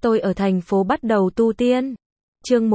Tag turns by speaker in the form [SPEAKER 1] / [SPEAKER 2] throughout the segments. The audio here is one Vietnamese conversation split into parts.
[SPEAKER 1] Tôi ở thành phố bắt đầu tu tiên. Chương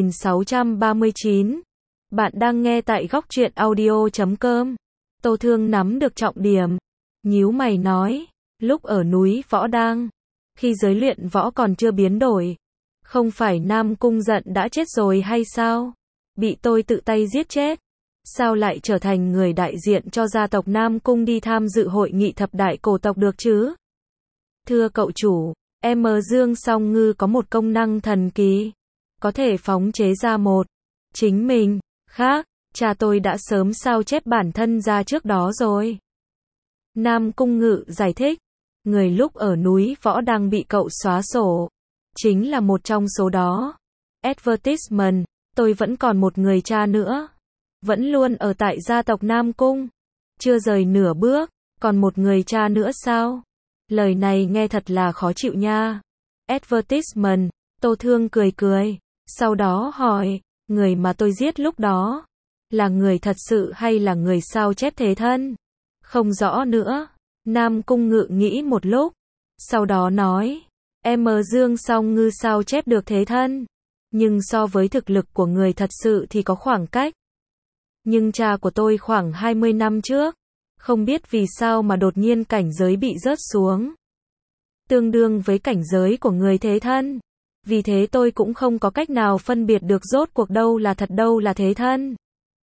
[SPEAKER 1] 1639. Bạn đang nghe tại góc truyện audio.com. Tô Thương nắm được trọng điểm, nhíu mày nói, lúc ở núi Võ Đang, khi giới luyện võ còn chưa biến đổi, không phải Nam Cung Giận đã chết rồi hay sao? Bị tôi tự tay giết chết, sao lại trở thành người đại diện cho gia tộc Nam Cung đi tham dự hội nghị thập đại cổ tộc được chứ? Thưa cậu chủ, Dương Song Ngư có một công năng thần kỳ, có thể phóng chế ra một chính mình khác, cha tôi đã sớm sao chép bản thân ra trước đó rồi. Nam Cung Ngự giải thích, người lúc ở núi Võ đang bị cậu xóa sổ, chính là một trong số đó. Advertisement, tôi vẫn còn một người cha nữa, vẫn luôn ở tại gia tộc Nam Cung, chưa rời nửa bước, còn một người cha nữa sao? Lời này nghe thật là khó chịu nha. Advertisement, Tô Thương cười cười, sau đó hỏi, người mà tôi giết lúc đó, là người thật sự hay là người sao chép thế thân? Không rõ nữa. Nam Cung Ngự nghĩ một lúc, sau đó nói, Dương Song Ngư sao chép được thế thân, nhưng so với thực lực của người thật sự thì có khoảng cách. Nhưng cha của tôi khoảng 20 năm trước, không biết vì sao mà đột nhiên cảnh giới bị rớt xuống, tương đương với cảnh giới của người thế thân. Vì thế tôi cũng không có cách nào phân biệt được rốt cuộc đâu là thật đâu là thế thân.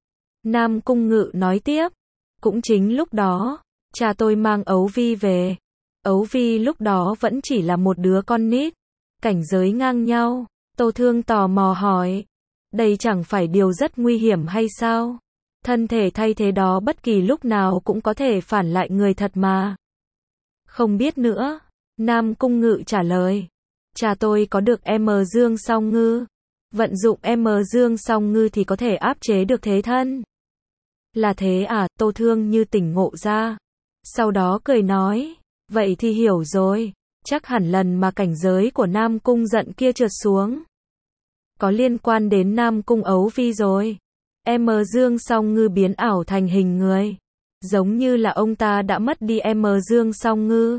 [SPEAKER 1] Nam Cung Ngự nói tiếp, cũng chính lúc đó, cha tôi mang Ấu Vi về. Ấu Vi lúc đó vẫn chỉ là một đứa con nít, cảnh giới ngang nhau. Tô Thương tò mò hỏi, đây chẳng phải điều rất nguy hiểm hay sao? Thân thể thay thế đó bất kỳ lúc nào cũng có thể phản lại người thật mà. Không biết nữa. Nam Cung Ngự trả lời, cha tôi có được Dương Song Ngư, vận dụng Dương Song Ngư thì có thể áp chế được thế thân. Là thế à? Tô Thương như tỉnh ngộ ra, sau đó cười nói, vậy thì hiểu rồi, chắc hẳn lần mà cảnh giới của Nam Cung Giận kia trượt xuống, có liên quan đến Nam Cung Ấu Vi rồi. Dương Song Ngư biến ảo thành hình người, giống như là ông ta đã mất đi Dương Song Ngư.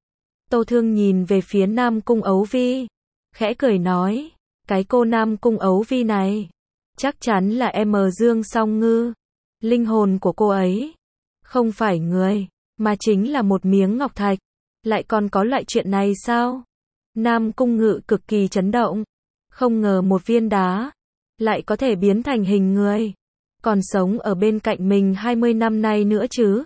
[SPEAKER 1] Tô Thương nhìn về phía Nam Cung Ấu Vi, khẽ cười nói, cái cô Nam Cung Ấu Vi này, chắc chắn là Dương Song Ngư. Linh hồn của cô ấy, không phải người, mà chính là một miếng ngọc thạch. Lại còn có loại chuyện này sao? Nam Cung Ngự cực kỳ chấn động, không ngờ một viên đá, lại có thể biến thành hình người, còn sống ở bên cạnh mình 20 năm nay nữa chứ.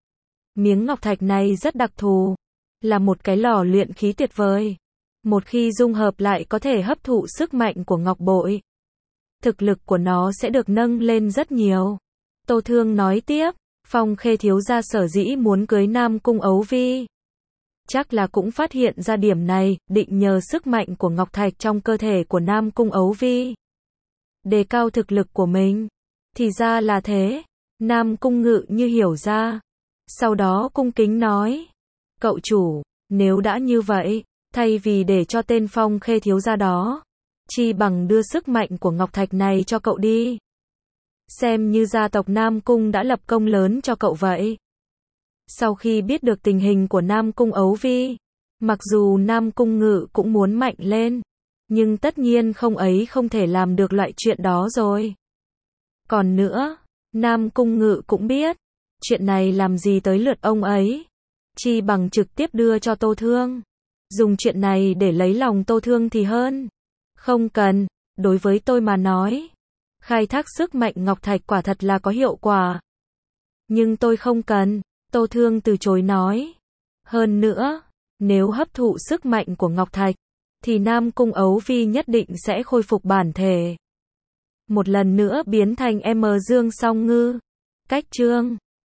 [SPEAKER 1] Miếng ngọc thạch này rất đặc thù, là một cái lò luyện khí tuyệt vời. Một khi dung hợp lại có thể hấp thụ sức mạnh của ngọc bội. Thực lực của nó sẽ được nâng lên rất nhiều. Tô Thương nói tiếp, Phong Khê thiếu gia sở dĩ muốn cưới Nam Cung Ấu Vi, chắc là cũng phát hiện ra điểm này, định nhờ sức mạnh của ngọc thạch trong cơ thể của Nam Cung Ấu Vi, đề cao thực lực của mình. Thì ra là thế. Nam Cung Ngự như hiểu ra, sau đó cung kính nói, cậu chủ, nếu đã như vậy, thay vì để cho tên Phong Khê thiếu gia đó, chi bằng đưa sức mạnh của ngọc thạch này cho cậu đi. Xem như gia tộc Nam Cung đã lập công lớn cho cậu vậy. Sau khi biết được tình hình của Nam Cung Ấu Vi, mặc dù Nam Cung Ngự cũng muốn mạnh lên, nhưng tất nhiên không thể làm được loại chuyện đó rồi. Còn nữa, Nam Cung Ngự cũng biết, chuyện này làm gì tới lượt ông ấy, chi bằng trực tiếp đưa cho Tô Thương. Dùng chuyện này để lấy lòng Tô Thương thì hơn. Không cần, đối với tôi mà nói, khai thác sức mạnh ngọc thạch quả thật là có hiệu quả. Nhưng tôi không cần, Tô Thương từ chối nói. Hơn nữa, nếu hấp thụ sức mạnh của ngọc thạch, thì Nam Cung Ấu Vi nhất định sẽ khôi phục bản thể, một lần nữa biến thành Dương Song Ngư. Cách chương